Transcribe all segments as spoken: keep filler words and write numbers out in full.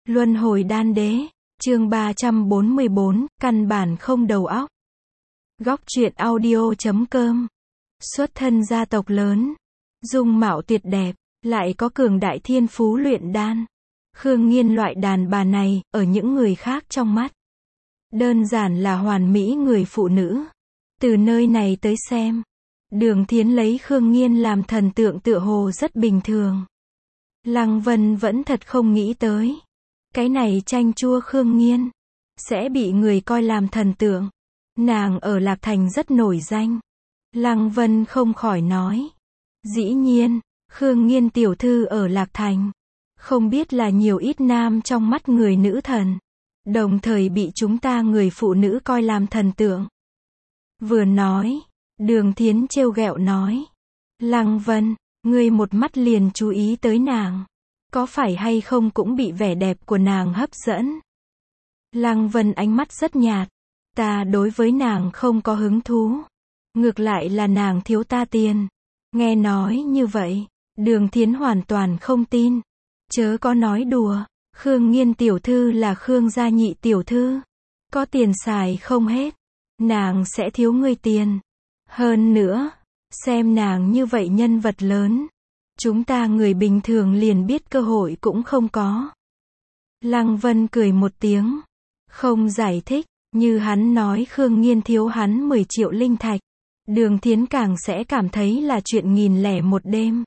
Luân hồi đan đế, chương ba trăm bốn mươi bốn, căn bản không đầu óc. Góc truyện audio chấm com. Xuất thân gia tộc lớn, dung mạo tuyệt đẹp, lại có cường đại thiên phú luyện đan. Khương Nghiên loại đàn bà này, ở những người khác trong mắt, đơn giản là hoàn mỹ người phụ nữ. Từ nơi này tới xem, Đường Thiến lấy Khương Nghiên làm thần tượng tựa hồ rất bình thường. Lăng Vân vẫn thật không nghĩ tới, cái này chanh chua Khương Nghiên sẽ bị người coi làm thần tượng. Nàng ở Lạc Thành rất nổi danh. Lăng Vân không khỏi nói, dĩ nhiên, Khương Nghiên tiểu thư ở Lạc Thành, không biết là nhiều ít nam trong mắt người nữ thần, đồng thời bị chúng ta người phụ nữ coi làm thần tượng. Vừa nói, Đường Thiến trêu ghẹo nói, Lăng Vân, ngươi một mắt liền chú ý tới nàng, có phải hay không cũng bị vẻ đẹp của nàng hấp dẫn? Lăng Vân ánh mắt rất nhạt, ta đối với nàng không có hứng thú, ngược lại là nàng thiếu ta tiền. Nghe nói như vậy, Đường Thiến hoàn toàn không tin. Chớ có nói đùa, Khương Nghiên tiểu thư là Khương gia nhị tiểu thư, có tiền xài không hết, nàng sẽ thiếu ngươi tiền. Hơn nữa, xem nàng như vậy nhân vật lớn, chúng ta người bình thường liền biết cơ hội cũng không có. Lăng Vân cười một tiếng, không giải thích, như hắn nói Khương Nghiên thiếu hắn mười triệu linh thạch, Đường Thiến càng sẽ cảm thấy là chuyện nghìn lẻ một đêm.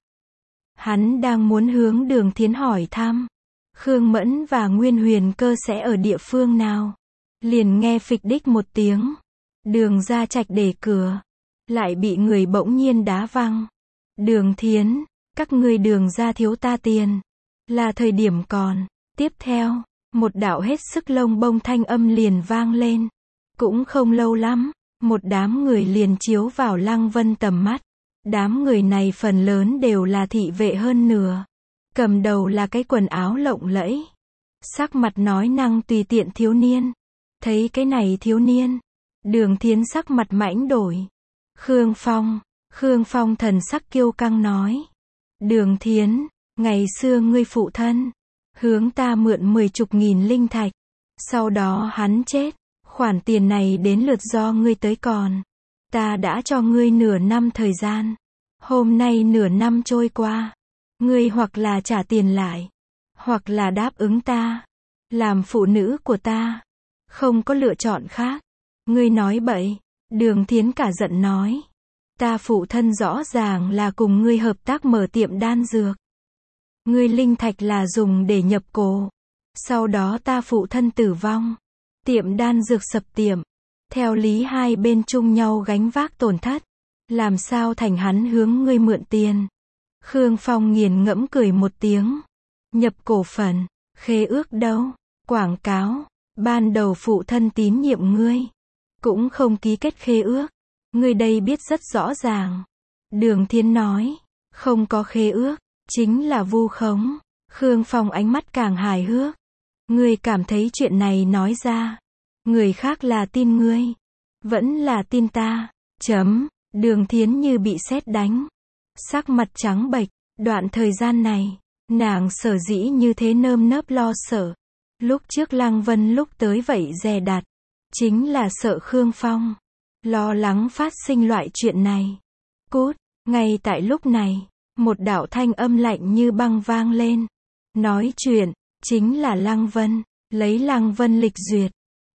Hắn đang muốn hướng Đường Thiến hỏi thăm, Khương Mẫn và Nguyên Huyền Cơ sẽ ở địa phương nào, liền nghe phịch đích một tiếng, Đường gia trạch để cửa, lại bị người bỗng nhiên đá văng. Đường Thiến, các ngươi Đường gia thiếu ta tiền, là thời điểm còn. Tiếp theo, một đạo hết sức lông bông thanh âm liền vang lên. Cũng không lâu lắm, một đám người liền chiếu vào Lăng Vân tầm mắt. Đám người này phần lớn đều là thị vệ hơn nửa. Cầm đầu là cái quần áo lộng lẫy, sắc mặt nói năng tùy tiện thiếu niên. Thấy cái này thiếu niên, Đường Thiến sắc mặt mãnh đổi. Khương Phong, Khương Phong thần sắc kiêu căng nói, Đường Thiến, ngày xưa ngươi phụ thân hướng ta mượn mười chục nghìn linh thạch, sau đó hắn chết, khoản tiền này đến lượt do ngươi tới còn. Ta đã cho ngươi nửa năm thời gian, hôm nay nửa năm trôi qua, ngươi hoặc là trả tiền lại, hoặc là đáp ứng ta, làm phụ nữ của ta, không có lựa chọn khác. Ngươi nói bậy. Đường Thiến cả giận nói, ta phụ thân rõ ràng là cùng ngươi hợp tác mở tiệm đan dược. Ngươi linh thạch là dùng để nhập cổ, sau đó ta phụ thân tử vong, tiệm đan dược sập tiệm, theo lý hai bên chung nhau gánh vác tổn thất, làm sao thành hắn hướng ngươi mượn tiền. Khương Phong nghiền ngẫm cười một tiếng, nhập cổ phần, khế ước đâu, quảng cáo, ban đầu phụ thân tín nhiệm ngươi, cũng không ký kết khế ước, ngươi đây biết rất rõ ràng. Đường Thiến nói, không có khế ước, chính là vu khống. Khương Phong ánh mắt càng hài hước, ngươi cảm thấy chuyện này nói ra, người khác là tin ngươi, vẫn là tin ta, chấm. Đường Thiến như bị sét đánh, sắc mặt trắng bệch. Đoạn thời gian này, nàng sở dĩ như thế nơm nớp lo sợ, lúc trước Lăng Vân lúc tới vậy dè đặt, chính là sợ Khương Phong lo lắng phát sinh loại chuyện này. Cút. Ngay tại lúc này, một đạo thanh âm lạnh như băng vang lên. Nói chuyện chính là Lăng Vân. Lấy Lăng Vân lịch duyệt,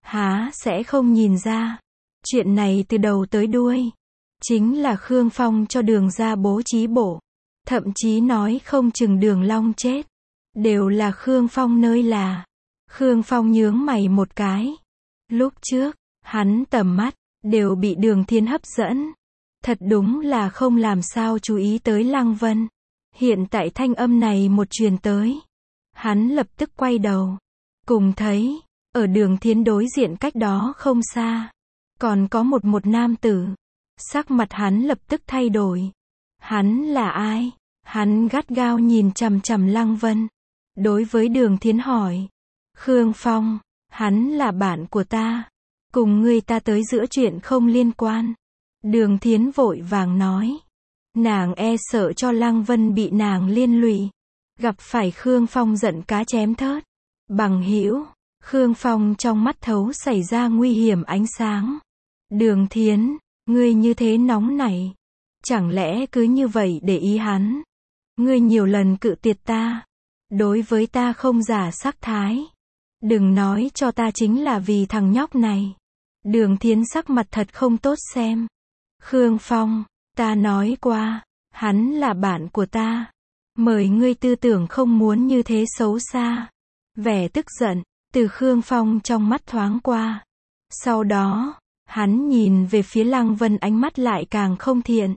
há sẽ không nhìn ra, chuyện này từ đầu tới đuôi chính là Khương Phong cho Đường gia bố trí bổ, thậm chí nói không chừng Đường Long chết, đều là Khương Phong nơi là. Khương Phong nhướng mày một cái. Lúc trước, hắn tầm mắt đều bị Đường Thiến hấp dẫn, thật đúng là không làm sao chú ý tới Lăng Vân. Hiện tại thanh âm này một truyền tới, hắn lập tức quay đầu, cùng thấy, ở Đường Thiến đối diện cách đó không xa, còn có một một nam tử. Sắc mặt hắn lập tức thay đổi. Hắn là ai? Hắn gắt gao nhìn chằm chằm Lăng Vân, đối với Đường Thiến hỏi, Khương Phong, hắn là bạn của ta, cùng ngươi ta tới giữa chuyện không liên quan. Đường Thiến vội vàng nói, nàng e sợ cho Lăng Vân bị nàng liên lụy, gặp phải Khương Phong giận cá chém thớt. Bằng hữu, Khương Phong trong mắt thấu xảy ra nguy hiểm ánh sáng. Đường Thiến, ngươi như thế nóng nảy. Chẳng lẽ cứ như vậy để ý hắn? Ngươi nhiều lần cự tuyệt ta. Đối với ta không giả sắc thái. Đừng nói cho ta chính là vì thằng nhóc này. Đường Thiến sắc mặt thật không tốt xem. Khương Phong, ta nói qua, hắn là bạn của ta. Mời ngươi tư tưởng không muốn như thế xấu xa. Vẻ tức giận, từ Khương Phong trong mắt thoáng qua. Sau đó, hắn nhìn về phía Lăng Vân ánh mắt lại càng không thiện.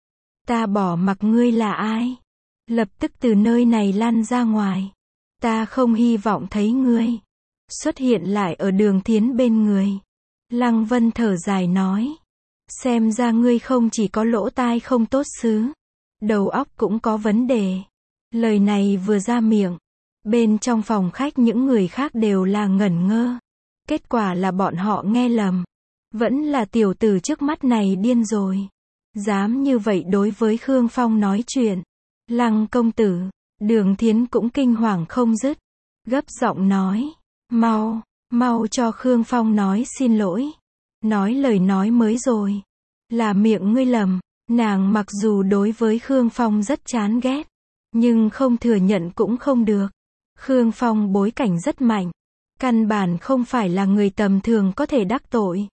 Ta bỏ mặc ngươi là ai? Lập tức từ nơi này lăn ra ngoài. Ta không hy vọng thấy ngươi xuất hiện lại ở Đường Thiến bên người. Lăng Vân thở dài nói. Xem ra ngươi không chỉ có lỗ tai không tốt xứ, đầu óc cũng có vấn đề. Lời này vừa ra miệng, bên trong phòng khách những người khác đều là ngẩn ngơ. Kết quả là bọn họ nghe lầm. Vẫn là tiểu tử trước mắt này điên rồi. Dám như vậy đối với Khương Phong nói chuyện. Lăng công tử, Đường Thiến cũng kinh hoàng không dứt. Gấp giọng nói. Mau, mau cho Khương Phong nói xin lỗi. Nói lời nói mới rồi. Là miệng ngươi lầm. Nàng mặc dù đối với Khương Phong rất chán ghét, nhưng không thừa nhận cũng không được. Khương Phong bối cảnh rất mạnh. Căn bản không phải là người tầm thường có thể đắc tội.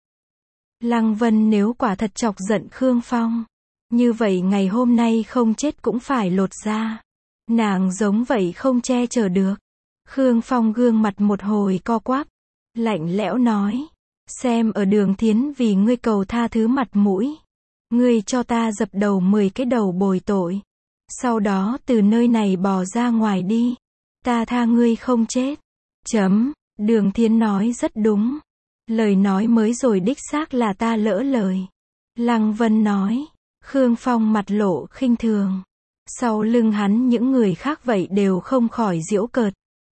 Lăng Vân nếu quả thật chọc giận Khương Phong, như vậy ngày hôm nay không chết cũng phải lột da. Nàng giống vậy không che chở được. Khương Phong gương mặt một hồi co quắp, lạnh lẽo nói. Xem ở Đường Thiến vì ngươi cầu tha thứ mặt mũi. Ngươi cho ta dập đầu mười cái đầu bồi tội. Sau đó từ nơi này bò ra ngoài đi. Ta tha ngươi không chết. Chấm, Đường Thiến nói rất đúng. Lời nói mới rồi đích xác là ta lỡ lời. Lăng Vân nói. Khương Phong mặt lộ khinh thường. Sau lưng hắn những người khác vậy đều không khỏi giễu cợt.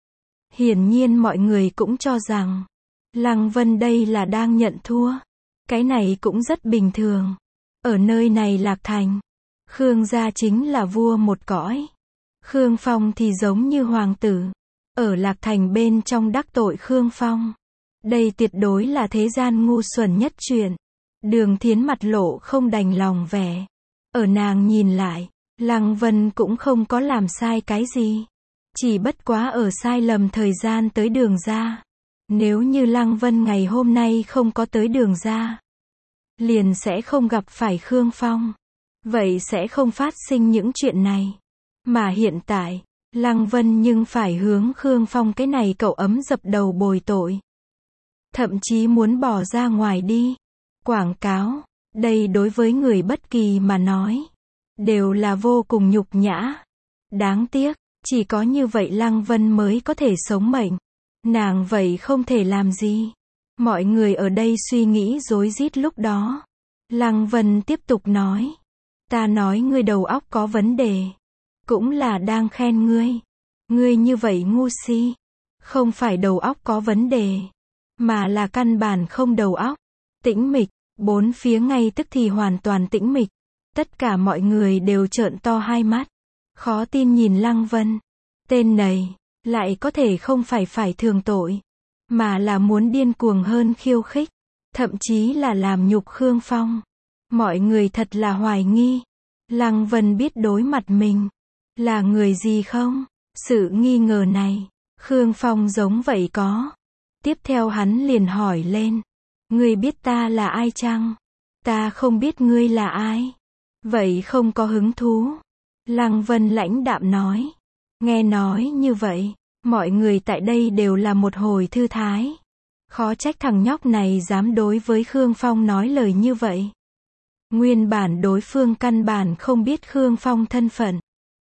Hiển nhiên mọi người cũng cho rằng Lăng Vân đây là đang nhận thua. Cái này cũng rất bình thường. Ở nơi này Lạc Thành, Khương gia chính là vua một cõi. Khương Phong thì giống như hoàng tử. Ở Lạc Thành bên trong đắc tội Khương Phong, đây tuyệt đối là thế gian ngu xuẩn nhất chuyện. Đường Thiến mặt lộ không đành lòng vẻ. Ở nàng nhìn lại, Lăng Vân cũng không có làm sai cái gì. Chỉ bất quá ở sai lầm thời gian tới Đường gia. Nếu như Lăng Vân ngày hôm nay không có tới Đường gia, liền sẽ không gặp phải Khương Phong. Vậy sẽ không phát sinh những chuyện này. Mà hiện tại, Lăng Vân nhưng phải hướng Khương Phong cái này cậu ấm dập đầu bồi tội. Thậm chí muốn bỏ ra ngoài đi. Quảng cáo, đây đối với người bất kỳ mà nói, đều là vô cùng nhục nhã. Đáng tiếc, chỉ có như vậy Lăng Vân mới có thể sống mệnh. Nàng vậy không thể làm gì. Mọi người ở đây suy nghĩ rối rít lúc đó. Lăng Vân tiếp tục nói. Ta nói ngươi đầu óc có vấn đề. Cũng là đang khen ngươi. Ngươi như vậy ngu si. Không phải đầu óc có vấn đề, mà là căn bản không đầu óc. Tĩnh mịch, bốn phía ngay tức thì hoàn toàn tĩnh mịch. Tất cả mọi người đều trợn to hai mắt. Khó tin nhìn Lăng Vân. Tên này, lại có thể không phải phải thường tội, mà là muốn điên cuồng hơn khiêu khích. Thậm chí là làm nhục Khương Phong. Mọi người thật là hoài nghi. Lăng Vân biết đối mặt mình là người gì không? Sự nghi ngờ này, Khương Phong giống vậy có. Tiếp theo hắn liền hỏi lên. Ngươi biết ta là ai chăng? Ta không biết ngươi là ai. Vậy không có hứng thú. Lăng Vân lãnh đạm nói. Nghe nói như vậy, mọi người tại đây đều là một hồi thư thái. Khó trách thằng nhóc này dám đối với Khương Phong nói lời như vậy. Nguyên bản đối phương căn bản không biết Khương Phong thân phận.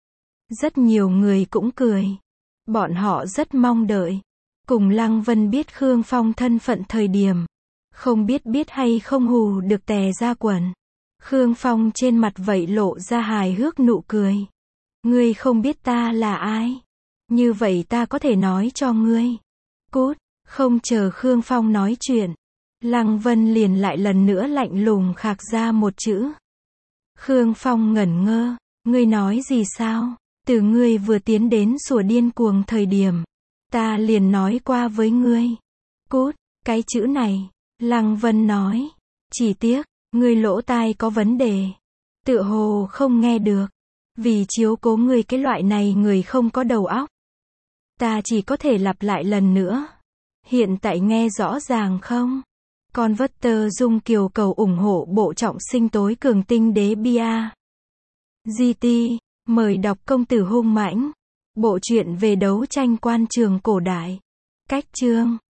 Rất nhiều người cũng cười. Bọn họ rất mong đợi. Cùng Lăng Vân biết Khương Phong thân phận thời điểm. Không biết biết hay không hù được tè ra quần. Khương Phong trên mặt vậy lộ ra hài hước nụ cười. Ngươi không biết ta là ai. Như vậy ta có thể nói cho ngươi. Cút, không chờ Khương Phong nói chuyện. Lăng Vân liền lại lần nữa lạnh lùng khạc ra một chữ. Khương Phong ngẩn ngơ. Ngươi nói gì sao? Từ ngươi vừa tiến đến sủa điên cuồng thời điểm, Ta liền nói qua với ngươi. Cút, cái chữ này. Lăng Vân nói. Chỉ tiếc, ngươi lỗ tai có vấn đề. Tựa hồ không nghe được. Vì chiếu cố ngươi cái loại này người không có đầu óc. Ta chỉ có thể lặp lại lần nữa. Hiện tại nghe rõ ràng không? Con vất tơ dung kiều cầu ủng hộ bộ trọng sinh tối cường tinh đế bia. giê tê, mời đọc Công tử hung mãnh. Bộ truyện về đấu tranh quan trường cổ đại. Cách chương.